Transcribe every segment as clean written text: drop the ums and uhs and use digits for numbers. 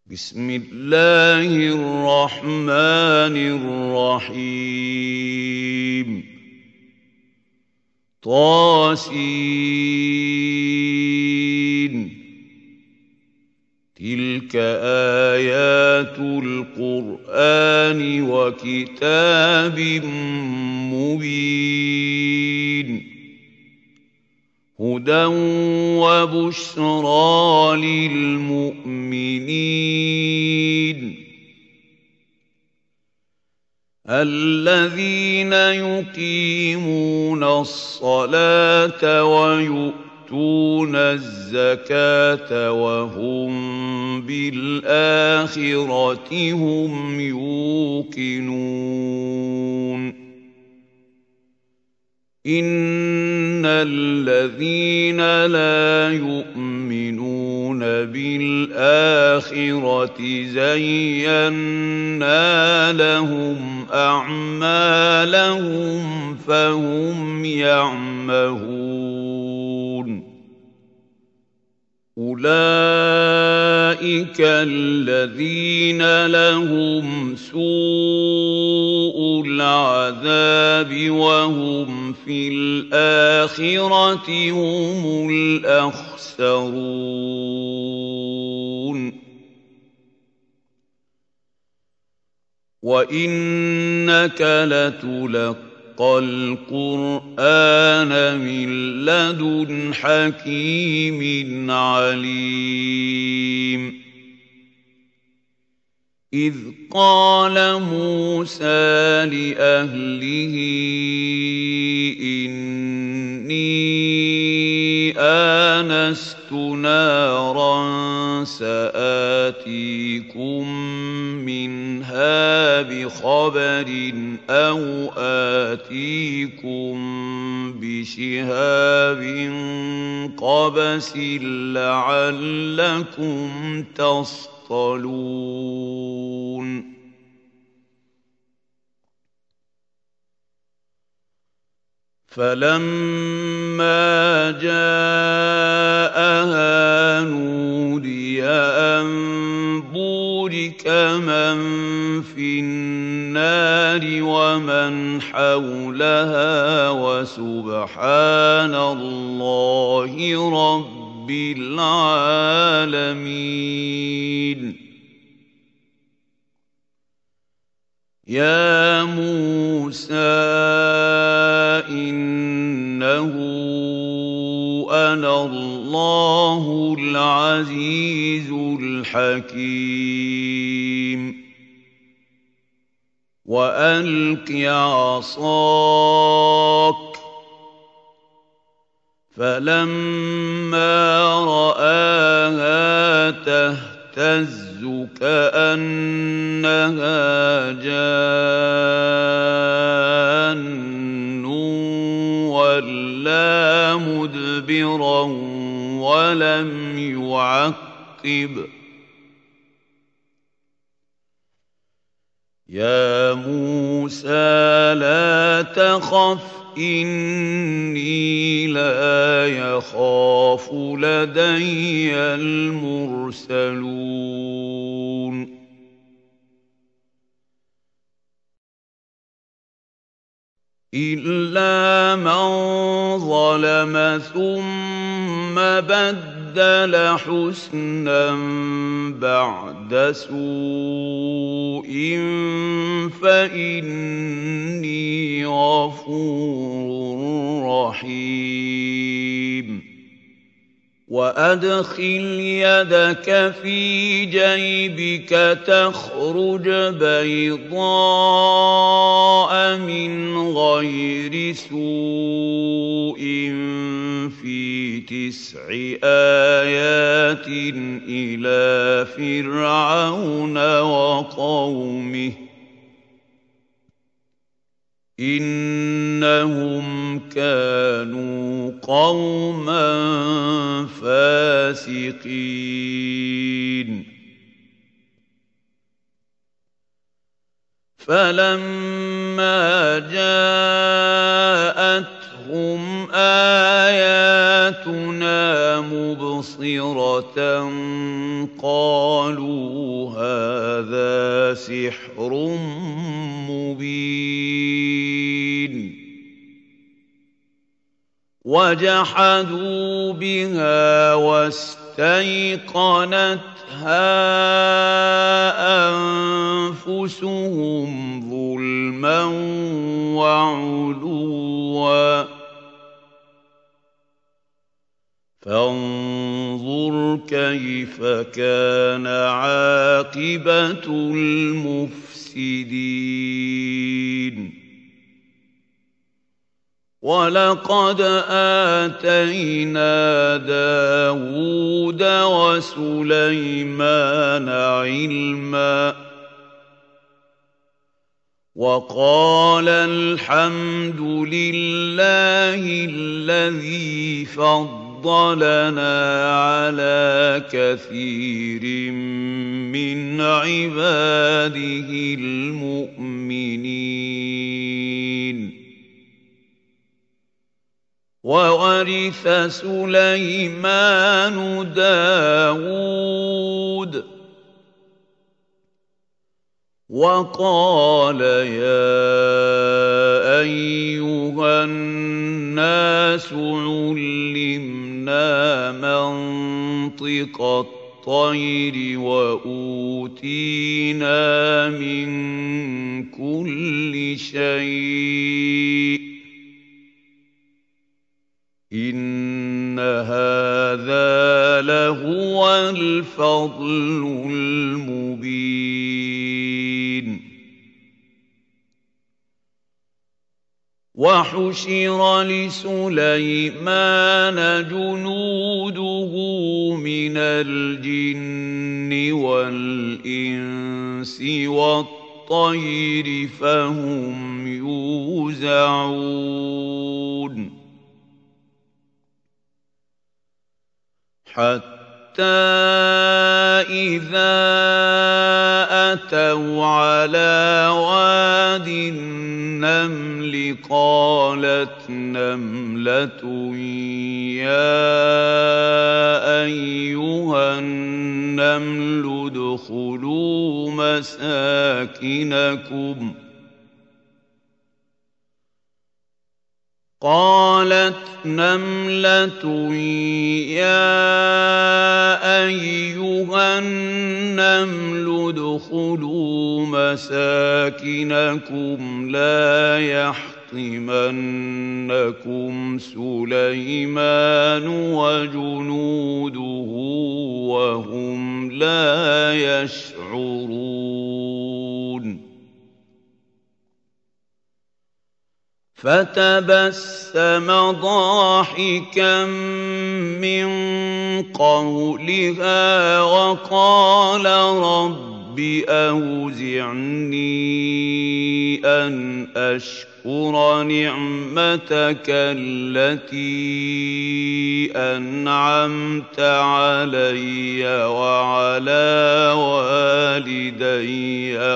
بسم الله الرحمن الرحيم طاسين تلك آيات القرآن وكتاب مبين هدى وبشرى للمؤمنين الذين يقيمون الصلاة ويؤتون الزكاة وهم بالآخرة هم يوقنون إن الذين لا يؤمنون بالآخرة زينا لهم أعمالهم فهم يعمهون أولئك الذين لهم سوء العذاب وهم في الآخرة هم الأخسرون وإنك لتلقى القرآن من لدن حكيم عليم إذ قال موسى لأهله إني آنست نارا سآتيكم منها بخبر أو آتيكم بشهاب قبس لعلكم تصطلون فلما جاءها نودي أن بورك من في النار ومن حولها وسبحان الله رب العالمين يا موسى إنه أنا الله العزيز الحكيم وألق عصاك فلما رآها تهتز كأنها جان ولا مدبرا ولم يعقب يا موسى لا تخف إني لا يخاف لدي المرسلون إلا من ظلم ثم بدل حسنا بعد سوء فإني غفور رحيم وأدخل يدك في جيبك تخرج بيضاء من غير سوء في 9 آيات إلى فرعون وقومه إنهم كانوا قوما فاسقين فلما جاءتهم آياتنا مبصرة قالوا هذا سحر مبين وجحدوا بها واستيقنتها أنفسهم ظلما وعلوا فانظر كيف كان عاقبة المفسدين ولقد آتينا داود وسليمان علما وقال الحمد لله الذي فضلنا على كثير من عباده المؤمنين وورث سليمان داود وقال يا أيها الناس علمنا منطق الطير وأوتينا من كل شيء إن هذا لهو الفضل المبين وحشر لسليمان جنوده من الجن والإنس والطير فهم يوزعون حتى إذا أتوا على واد النمل قالت نملة يا أيها النمل ادخلوا مساكنكم قالت نملة يا أيها النمل ادخلوا مساكنكم لا يحطمنكم سليمان وجنوده وهم لا يشعرون فتبسم ضاحكا من قولها وقال رب أوزعني أن أشكر نعمتك التي أنعمت علي وعلى والدي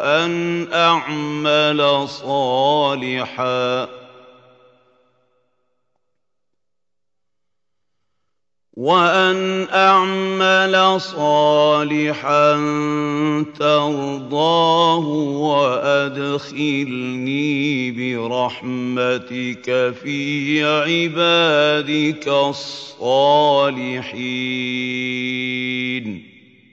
وأن أعمل صالحا ترضاه وأدخلني برحمتك في عبادك الصالحين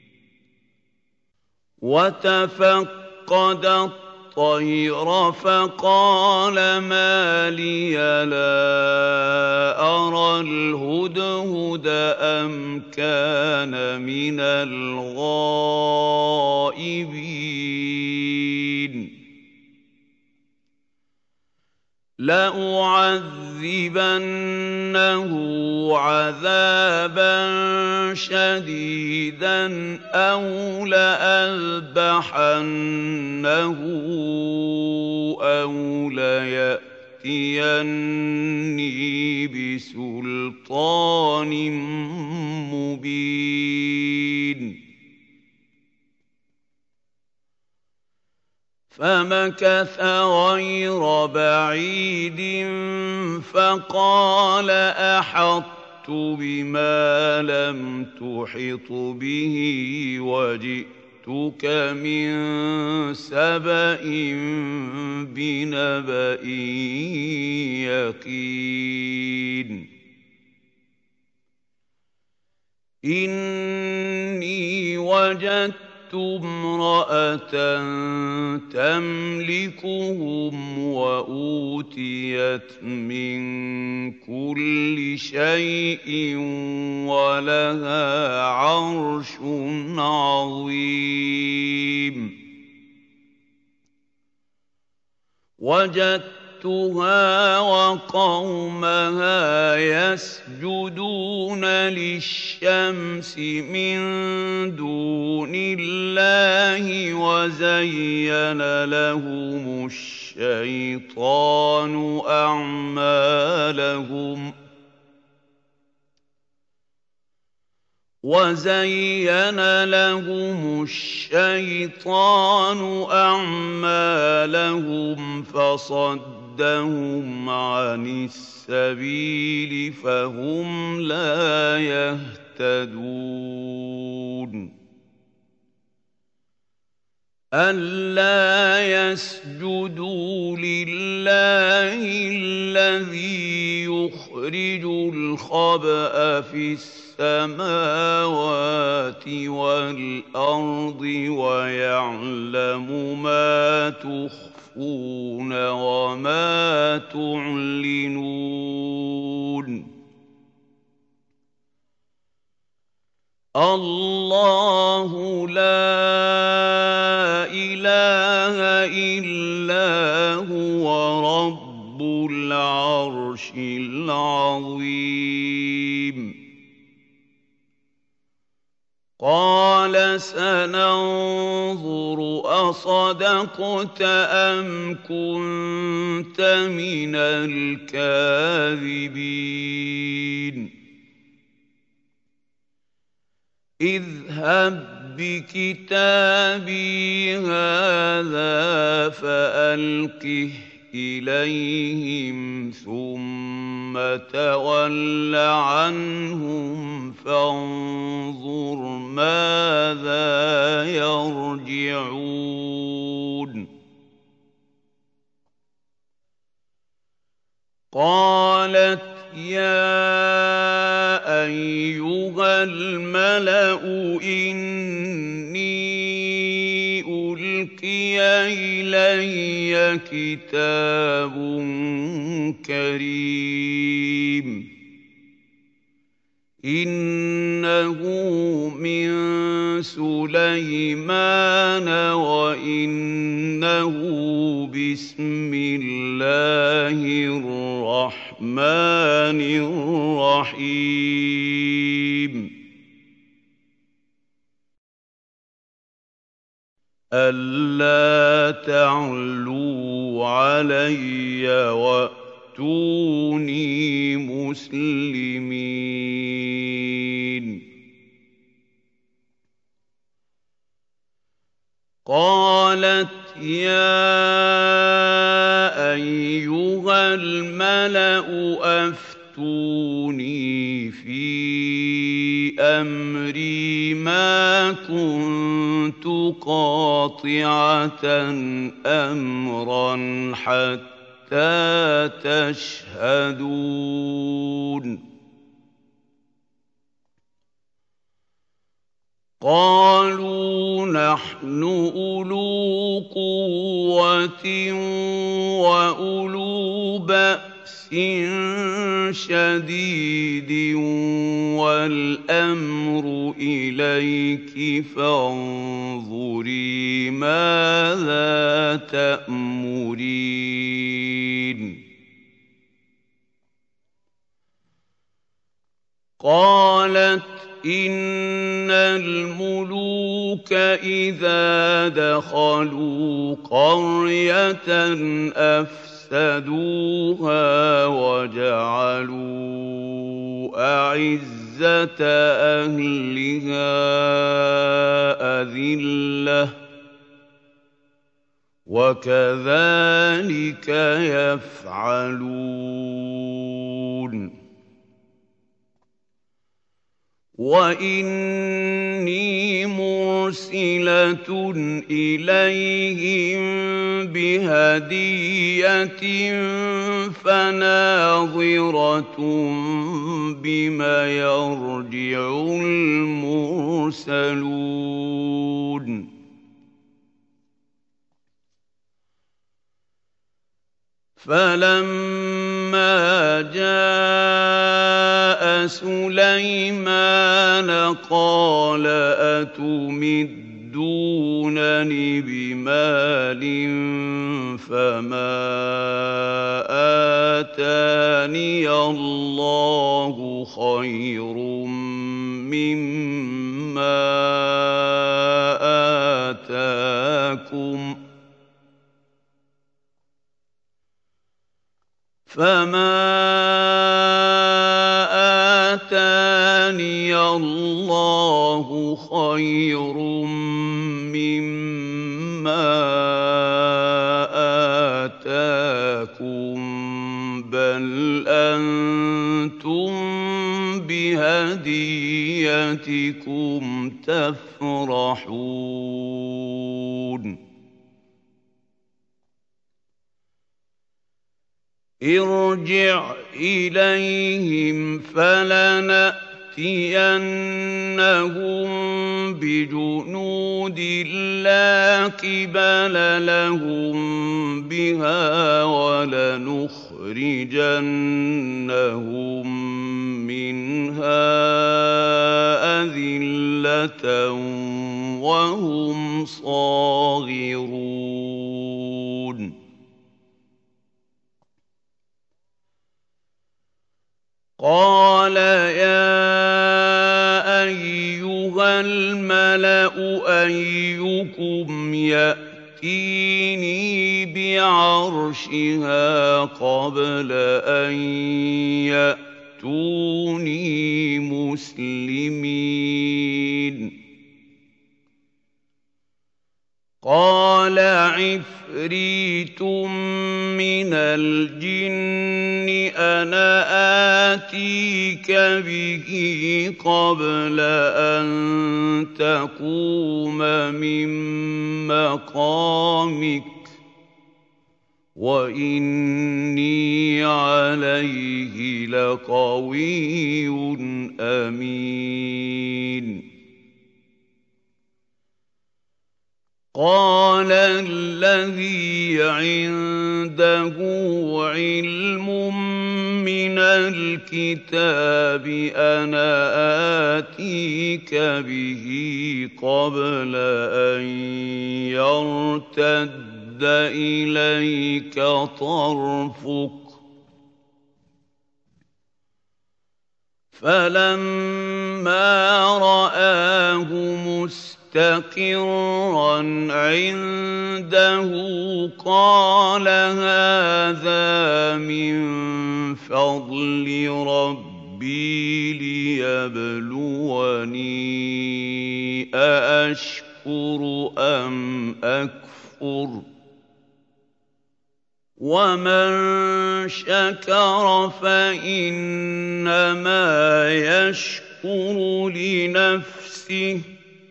وتفقد الطير فقال ما لي لا أرى الهدهد أم كان من الغائبين لأعذبنه عذابا شديدا أو لأذبحنه أو ليأتيني بسلطان مبين فمكث غير بعيد فقال أحطت بما لم تحط به وجئتك من سبأ بنبأ يقين إني وجدت امرأة تملكهم وأوتيت من كل شيء ولها عرش عظيم وجدتها وقومها يسجدون للشمس من دون الله وزين لهم الشيطان أعمالهم فصدهم عن السبيل فهم لا يهتدون ألا يسجدوا لله الذي يخرج الخبأ في السماوات والأرض ويعلم ما تخفون وما تعلنون الله لا إله إلا هو رب العرش العظيم قال سننظر أصدقت أم كنت من الكاذبين اذهب بكتابي هذا فألقه إليهم ثم تول عنهم فانظر ماذا يرجعون قالت يا أيها الملأ إني ألقي إلي كتاب كريم إنه من سليمان وإنه بسم الله الرحمن الرحيم ألا تعلوا علي وأتوني مسلمين قالت يا أيها الملأ أفتوني في أمري ما كنت قاطعة أمرا حتى تشهدون قالوا نحن أولو قوة وأولو بأس شديد والأمر إليك فانظري ماذا تأمرين قالت إن الملوك إذا دخلوا قرية أفسدوها وجعلوا أعزة أهلها أذلة وكذلك يفعلون وَإِنِّي مُرْسِلَةٌ إِلَيْهِم بِهَدِيَّةٍ فَنَاظِرَةٌ بِمَ يَرْجِعُ الْمُرْسَلُونَ فَلَمَّا جَاءَ سُلَيْمَانَ قَالَ أَتُمِدُّونَنِ بِمَالٍ فَمَا آتَانِيَ اللَّهُ خَيْرٌ مِّمَّا آتَاكُمْ بَلْ أَنتُم بِهَدِيَّتِكُمْ تَفْرَحُونَ ارْجِعْ إِلَيْهِمْ فَلَنَأْتِيَنَّهُم بِجُنُودٍ لَّا قِبَلَ لَهُم بِهَا وَلَنُخْرِجَنَّهُم مِّنْهَا أَذِلَّةً وَهُمْ صَاغِرُونَ قَالَ يَا أَيُّهَا الْمَلَأُ أَيُّكُمْ يَأْتِينِي بِعَرْشِهَا قَبْلَ أَن يَأْتُونِي مُسْلِمِينَ قَالَ عِفْرِيتٌ مِّنَ الْجِنِّ أَنَا آتِيكَ بِهِ قَبْلَ أَن تَقُومَ مِن مَّقَامِكَ وَإِنِّي عَلَيْهِ لَقَوِيٌّ أَمِينٌ قَالَ الَّذِي عِندَهُ عِلْمٌ مِّنَ الْكِتَابِ أَنَا آتِيكَ بِهِ قَبْلَ أَن يَرْتَدَّ إِلَيْكَ طَرْفُكَ فَلَمَّا رَآهُ مُسْتَقِرًّا عِندَهُ قَالَ هَٰذَا مِن فَضْلِ رَبِّي لِيَبْلُوَنِي أَأَشْكُرُ أَمْ أَكْفُرُ وَمَن شَكَرَ فَإِنَّمَا يَشْكُرُ لِنَفْسِهِ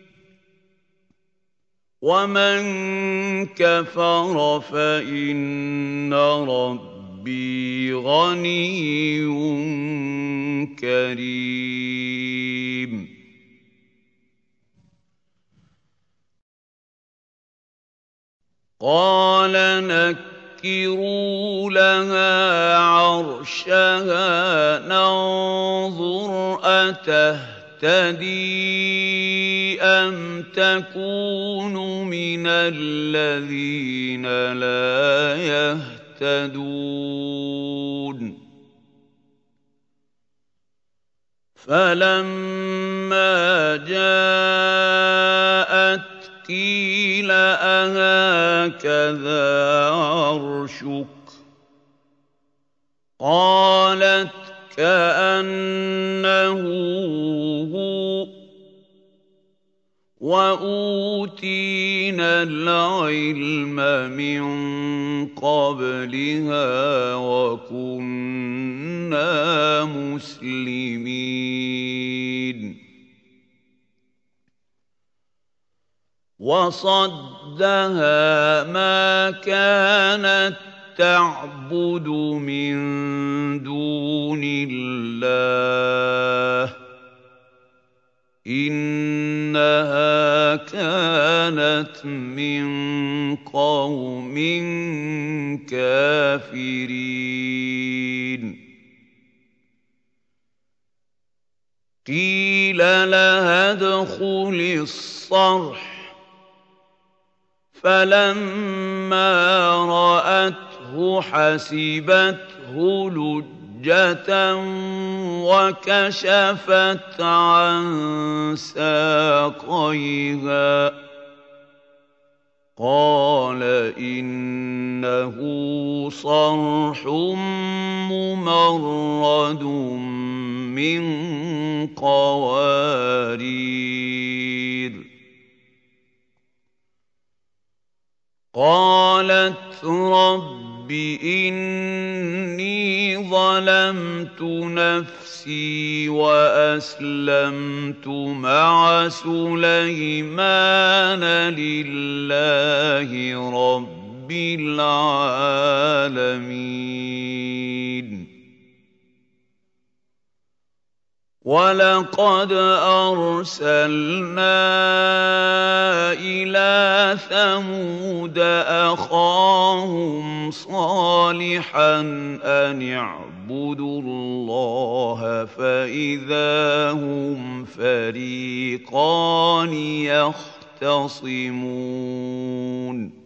وَمَن كَفَرَ فَإِنَّ رَبِّي غَنِيٌّ كَرِيمٌ قَالَ نَكِّرُوا لَهَا عَرْشَهَا نَنظُرْ أَتَهْتَدِي أَمْ تَكُونُ مِنَ الَّذِينَ لَا يَهْتَدُونَ فَلَمَّا جَاءَتْ قِيلَ أَهَٰكَذَا عَرْشُكِ ۖ قَالَتْ كَأَنَّهُ هُوَ ۚ وَأُوتِينَا الْعِلْمَ مِن قَبْلِهَا وَكُنَّا مُسْلِمِينَ وصدها ما كانت تعبد من دون الله إنها كانت من قوم كافرين قيل لها ادخل الصرح فلما رأته حسبته لجة وكشفت عن ساقيها قال إنه صرح ممرد من قوارير قالت رب إني ظلمت نفسي وأسلمت مع سليمان لله رب العالمين ولقد أرسلنا إلى ثمود أخاهم صالحا أن اعبدوا الله فإذا هم فريقان يختصمون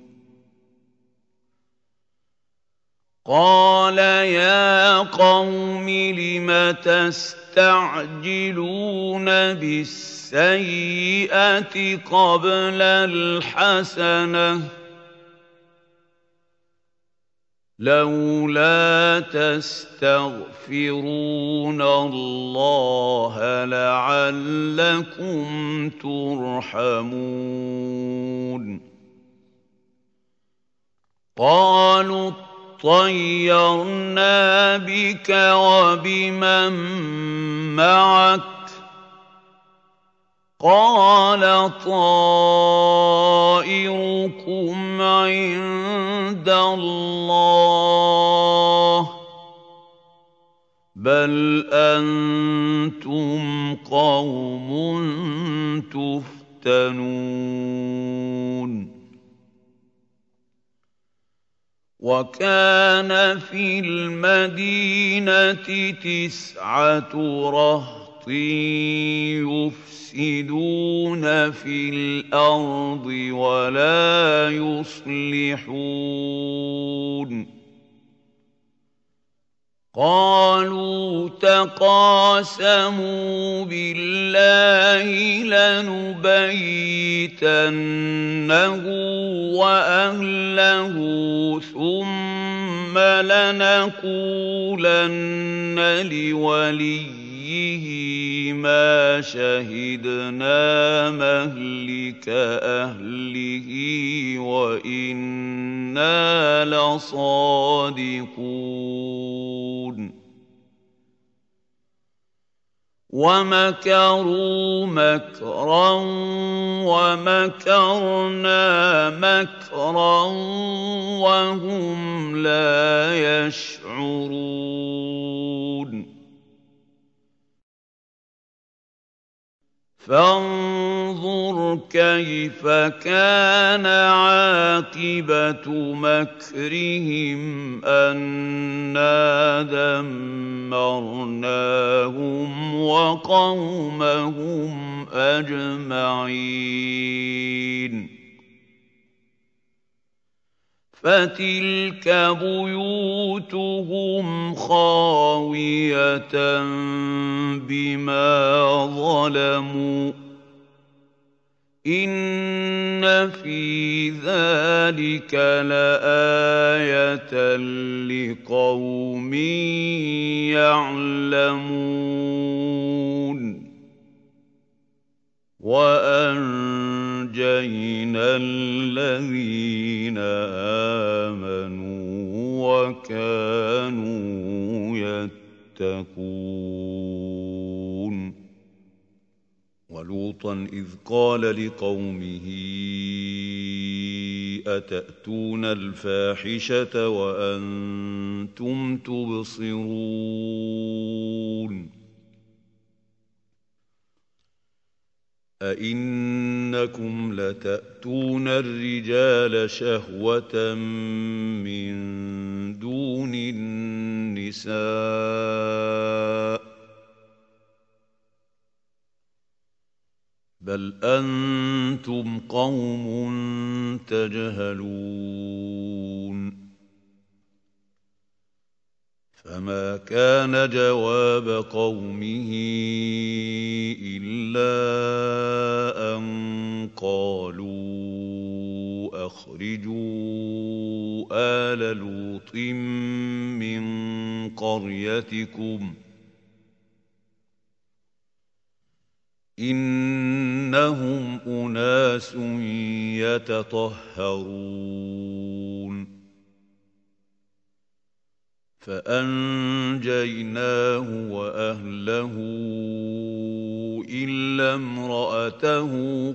قال يا قوم لم تستعجلون بالسيئة قبل الحسنة لولا تستغفرون الله لعلكم ترحمون قالوا طيرنا بك وبمن معك قال طائركم عند الله بل أنتم قوم تفتنون وكان في المدينة 9 رهط يفسدون في الأرض ولا يصلحون قالوا تقاسموا بالله لنبيتنه وأهله ثم لنقولن لوليه ما شهدنا مهلك أهله وإنا لصادقون ومكروا مكرا ومكرنا مكرا وهم لا يشعرون فانظر كيف كان عاقبة مكرهم أنا دمرناهم وقومهم أجمعين فتلك بيوتهم خاوية بما ظلموا إن في ذلك لآية لقوم يعلمون وأنجينا الذين آمنوا وكانوا يتقون ولوطا إذ قال لقومه أتأتون الفاحشة وأنتم تبصرون أئنكم لتأتون الرجال شهوة من دون النساء بل أنتم قوم تجهلون فما كان جواب قومه إلا أن قالوا أخرجوا آل لوط من قريتكم إنهم أناس يتطهرون فأنجيناه وأهله إلا امرأته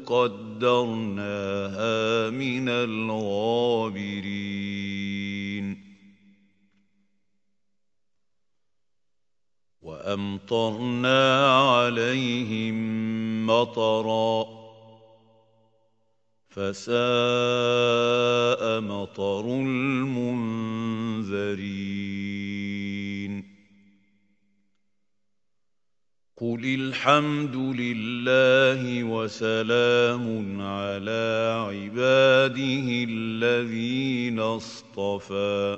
قدرناها من الغابرين وأمطرنا عليهم مطرا فساء مطر المنذرين قل الحمد لله وسلام على عباده الذين اصطفى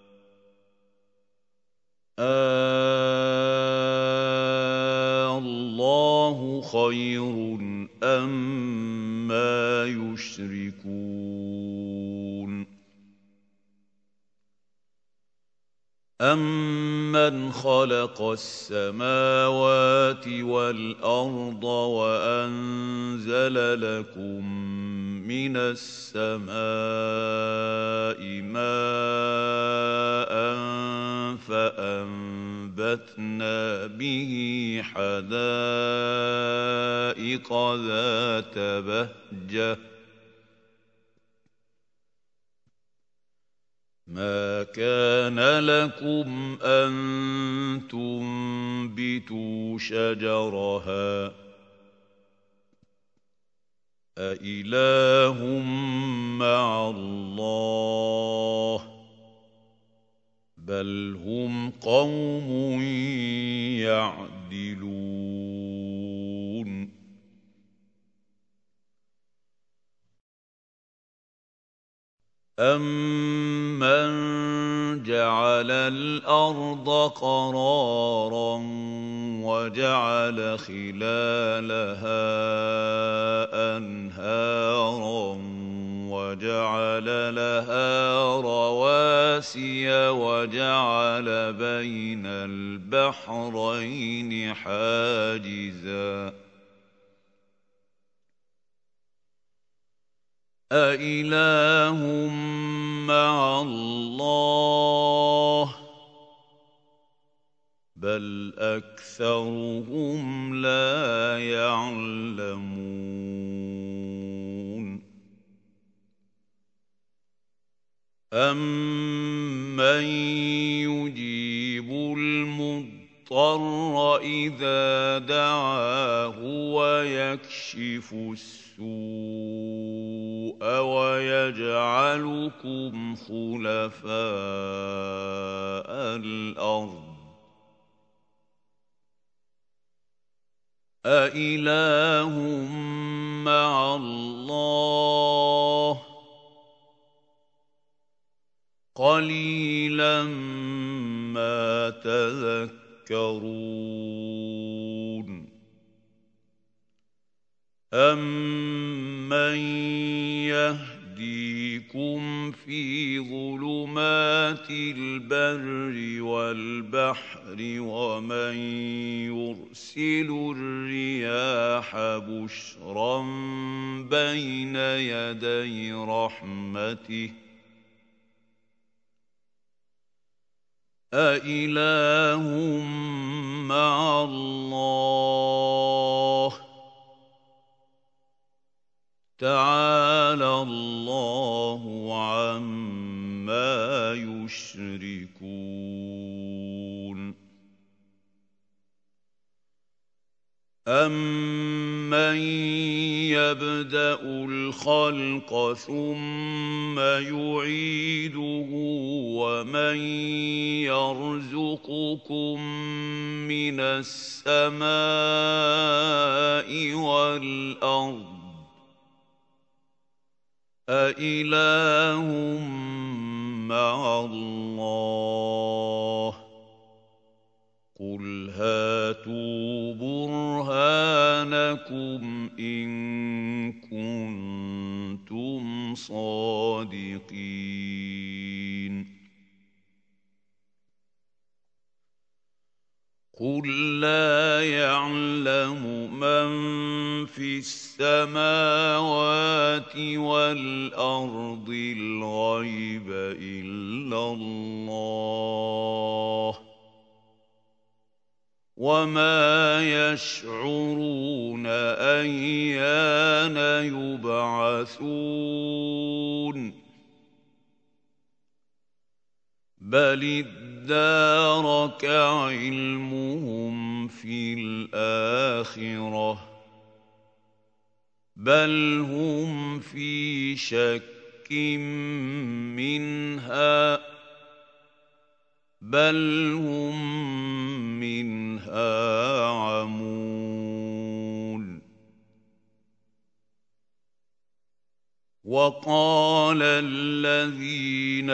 الله خير أما يشركون أَمَّنْ خَلَقَ السَّمَاوَاتِ وَالْأَرْضَ وَأَنزَلَ لَكُم مِّنَ السَّمَاءِ مَاءً فَأَنبَتْنَا بِهِ حَدَائِقَ ذَاتَ بَهْجَةٍ مَا كَانَ لَكُمْ أَن تُنبِتُوا شَجَرَهَا أَإِلَٰهٌ مَّعَ اللَّهِ ۚ بَلْ هُمْ قَوْمٌ يَعْدِلُونَ أَمَّن جَعَلَ الْأَرْضَ قَرَارًا وَجَعَلَ خِلَالَهَا أَنْهَارًا وَجَعَلَ لَهَا رَوَاسِيَ وَجَعَلَ بَيْنَ الْبَحْرَيْنِ حَاجِزًا أَإِلَٰهٌ مَّعَ اللَّهِ ۚ بَلْ أَكْثَرُهُمْ لَا يَعْلَمُونَ أَمَّن يُجِيبُ الْمُضْطَرَّ إِذَا دَعَاهُ وَيَكْشِفُ السُّوءَ وَيَجْعَلُكُمْ خُلَفَاءَ الْأَرْضِ أَإِلَٰهٌ مَّعَ اللَّهِ ۚ قَلِيلًا مَّا تَذَكَّرُونَ أَمَّن يَهْدِيكُمْ فِي ظُلُمَاتِ الْبَرِّ وَالْبَحْرِ وَمَن يُرْسِلُ الرِّيَاحَ بُشْرًا بَيْنَ يَدَيْ رَحْمَتِهِ أَإِلَٰهٌ مَّعَ اللَّهِ ۚ تعالى الله عما يشركون أَمَّن يَبْدَأُ الْخَلْقَ ثُمَّ يُعِيدُهُ وَمَن يَرْزُقُكُم مِّنَ السَّمَاءِ وَالْأَرْضِ أَإِلَٰهٌ مَّعَ اللَّهِ قُلْ هَاتُوا بُرْهَانَكُمْ إِن كُنتُمْ صَادِقِينَ قُل لَّا يَعْلَمُ مَن فِي السَّمَاوَاتِ وَالْأَرْضِ الْغَيْبَ إِلَّا اللَّهُ وَمَا يَشْعُرُونَ أَيَّانَ يُبْعَثُونَ بَلِ ادَّارَكَ عِلْمُهُمْ فِي الْآخِرَةِ بَلْ هُمْ فِي شَكٍّ مِّنْهَا بَلْ هُم مِّنْهَا عَمُونَ وَقَالَ الَّذِينَ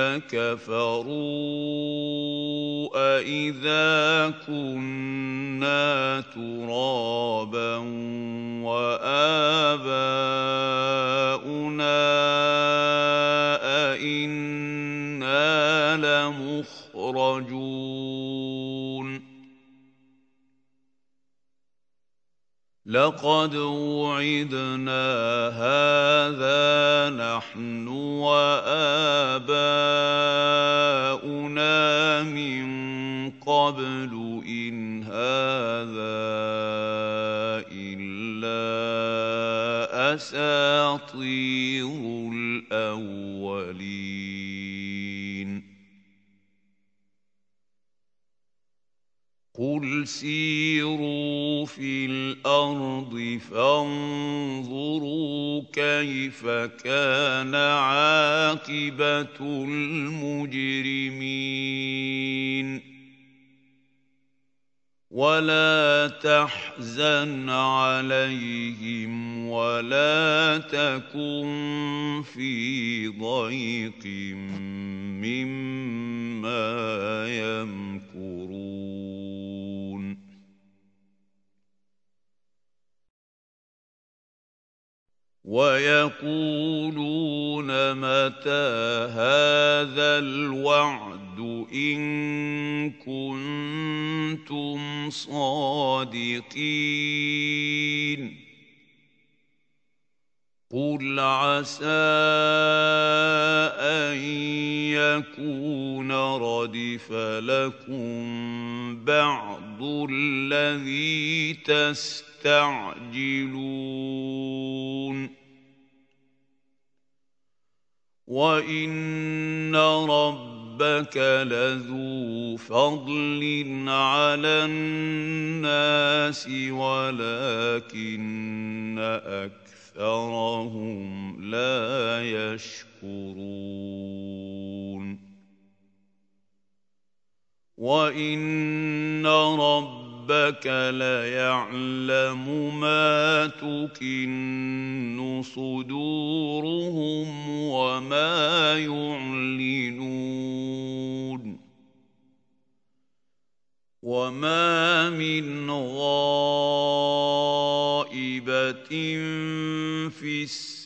كَفَرُوا أَإِذَا كُنَّا تُرَابًا وَآبَاؤُنَا أَإِنَّا لَمُخْرَجُونَ لَقَدْ وُعِدْنَا هَٰذَا نَحْنُ وَآبَاؤُنَا مِن قَبْلُ إِنْ هَٰذَا إِلَّا أَسَاطِيرُ الْأَوَّلِينَ قُلْ سِيرُوا فِي الْأَرْضِ فَانظُرُوا كَيْفَ كَانَ عَاقِبَةُ الْمُجْرِمِينَ وَلَا تَحْزَنْ عَلَيْهِمْ وَلَا تَكُن فِي ضَيْقٍ مِّمَّا يَمْكُرُونَ وَيَقُولُونَ مَتَىٰ هَٰذَا الْوَعْدُ إِن كُنتُمْ صَادِقِينَ قُلْ عَسَىٰ أَن يَكُونَ رَدِفَ لَكُم بَعْضُ الَّذِي تَسْتَعْجِلُونَ وَإِنَّ رَبَّكَ لَذُو فَضْلٍ عَلَى النَّاسِ وَلَٰكِنَّ أَكْثَرَهُمْ لَا يَشْكُرُونَ وَإِنَّ رَبَّكَ لَيَعْلَمُ مَا تُكِنُّ صُدُورُهُمْ وَمَا يُعْلِنُونَ وَمَا مِنْ غَائِبَةٍ فِي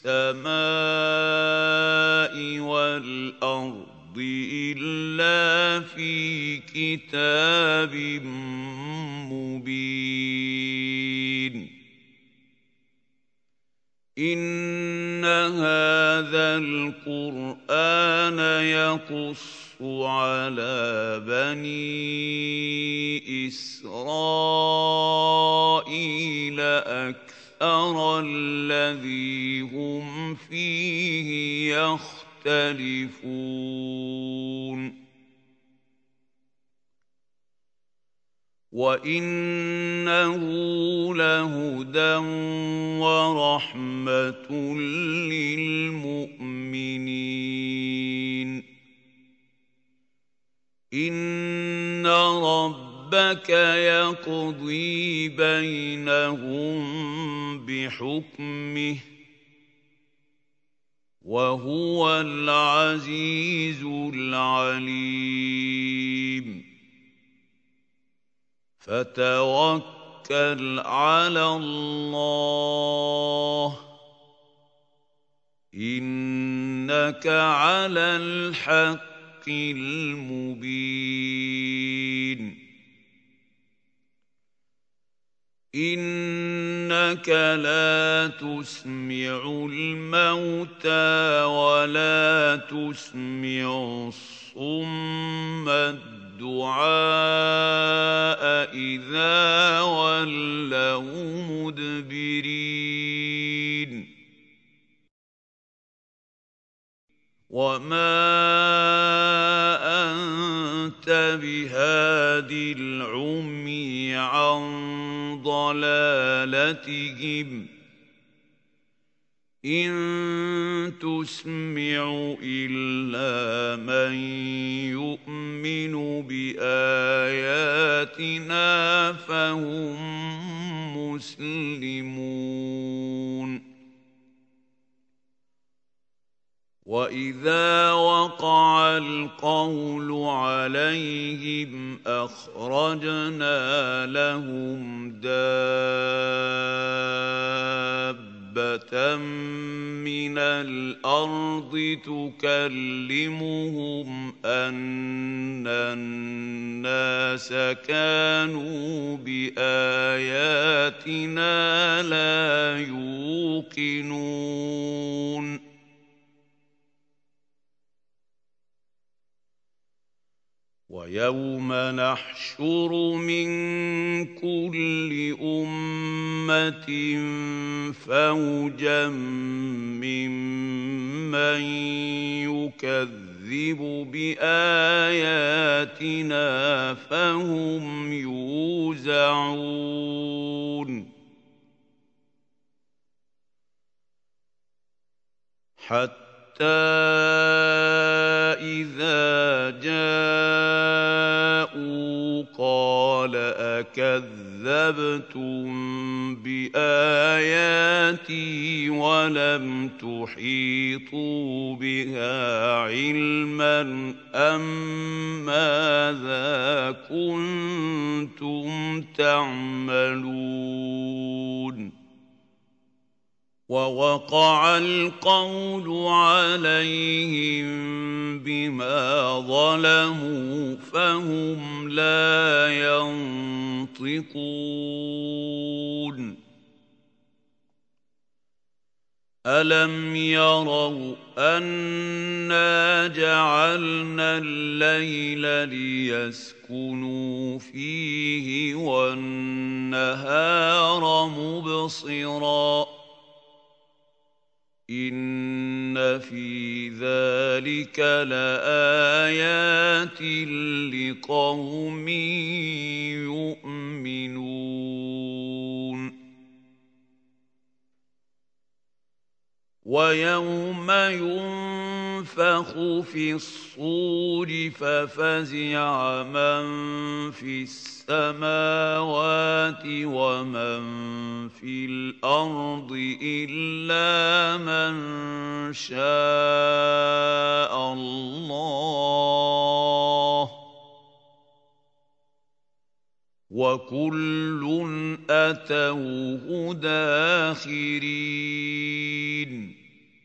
السَّمَاءِ وَالْأَرْضِ إِلَّا فِي كِتَابٍ مُّبِينٍ إِنَّ هَٰذَا الْقُرْآنَ يَقُصُّ عَلَىٰ بَنِي إِسْرَائِيلَ أَكْثَرَ أَرَى الَّذِي هُمْ فِيهِ يَخْتَلِفُونَ وَإِنَّهُ لَهُدًى وَرَحْمَةٌ لِّلْمُؤْمِنِينَ إِنَّ رَبَّكَ يَقْضِي بَيْنَهُم بِحُكْمِهِ وَهُوَ الْعَزِيزُ الْعَلِيمُ فَتَوَكَّلْ عَلَى اللَّهِ إِنَّكَ عَلَى الْحَقِّ الْمُبِينِ إِنَّكَ لَا تُسْمِعُ الْمَوْتَىٰ وَلَا تُسْمِعُ الصُّمَّ الدُّعَاءَ إِذَا وَلَّوْا مُدْبِرِينَ وَمَا أَنتَ بِهَادِ الْعُمْيِ عَن ضَلَالَتِهِمْ ۖ إِن تُسْمِعُ إِلَّا مَن يُؤْمِنُ بِآيَاتِنَا فَهُم مُّسْلِمُونَ وَإِذَا وَقَعَ الْقَوْلُ عَلَيْهِمْ أَخْرَجْنَا لَهُمْ دَابَّةً مِّنَ الْأَرْضِ تُكَلِّمُهُمْ أَنَّ النَّاسَ كَانُوا بِآيَاتِنَا لَا يُوقِنُونَ وَيَوْمَ نَحْشُرُ مِن كُلِّ أُمَّةٍ فَوْجًا مِّمَّن يُكَذِّبُ بِآيَاتِنَا فَهُمْ يُوزَعُونَ إِذَا جَاءُوا قَالَ أَكَذَّبْتُم بِآيَاتِي وَلَمْ تُحِيطُوا بِهَا عِلْمًا أَم مَّاذَا كُنتُمْ تَعْمَلُونَ وَوَقَعَ الْقَوْلُ عَلَيْهِم بِمَا ظَلَمُوا فَهُمْ لَا يَنطِقُونَ أَلَمْ يَرَوْا أَنَّا جَعَلْنَا اللَّيْلَ لِيَسْكُنُوا فِيهِ وَالنَّهَارَ مُبْصِرًا إِنَّ فِي ذَلِكَ لَآيَاتٍ لِقَوْمٍ يُؤْمِنُونَ وَيَوْمَ يُنفَخُ فِي الصُّورِ فَفَزِعَ مَن فِي السَّمَاوَاتِ وَمَن فِي الْأَرْضِ إِلَّا مَن شَاءَ اللَّهُ وَكُلٌّ أَتَوْهُ دَاخِرِينَ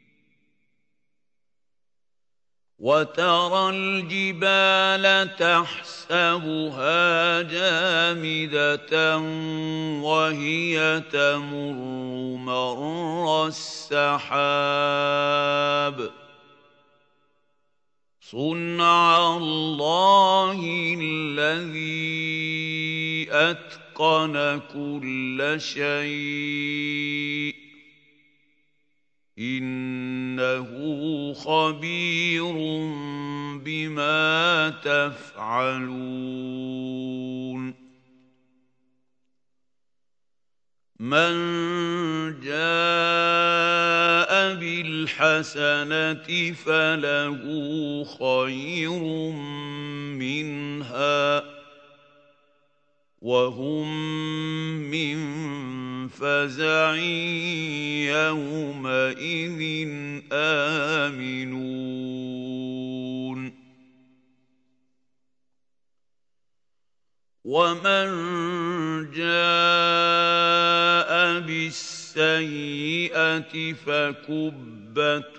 وَتَرَى الْجِبَالَ تَحْسَبُهَا جَامِدَةً وَهِيَ تَمُرُّ مَرَّ السَّحَابِ صُنْعَ اللَّهِ الَّذِي أَتْقَنَ أتقن كل شيء إنه خبير بما تفعلون من جاء بالحسنة فله خير منها وهم من فزع يومئذ آمنون ومن جاء بالسيئة فكبت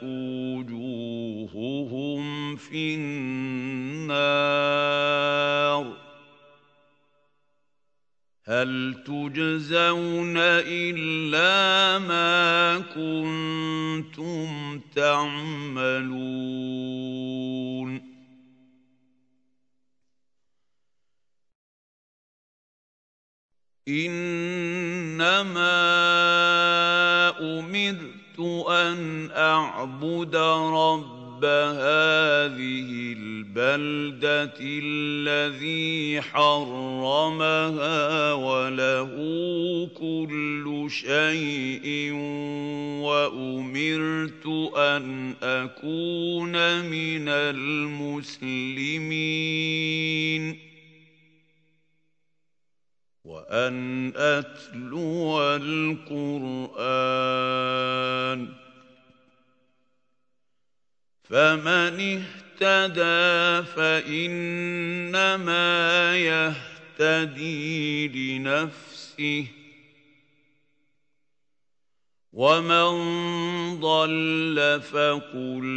وجوههم في النار هل تجزون إلا ما كنتم تعملون إنما أمرت أن أعبد رب هذه البلدة الذي حرمها وله كل شيء وأمرت أن أكون من المسلمين وأن أتلو القرآن فمن اهتدى فإنما يهتدي لنفسه ومن ضل فقل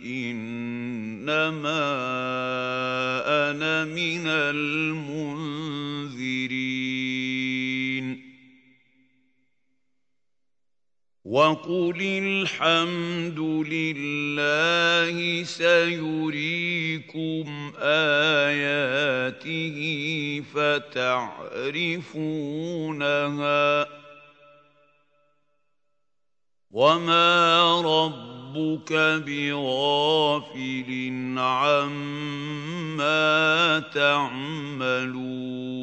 إنما أنا من المنذرين وقل الحمد لله سيريكم آياته فتعرفونها وما ربك بغافل عما تعملون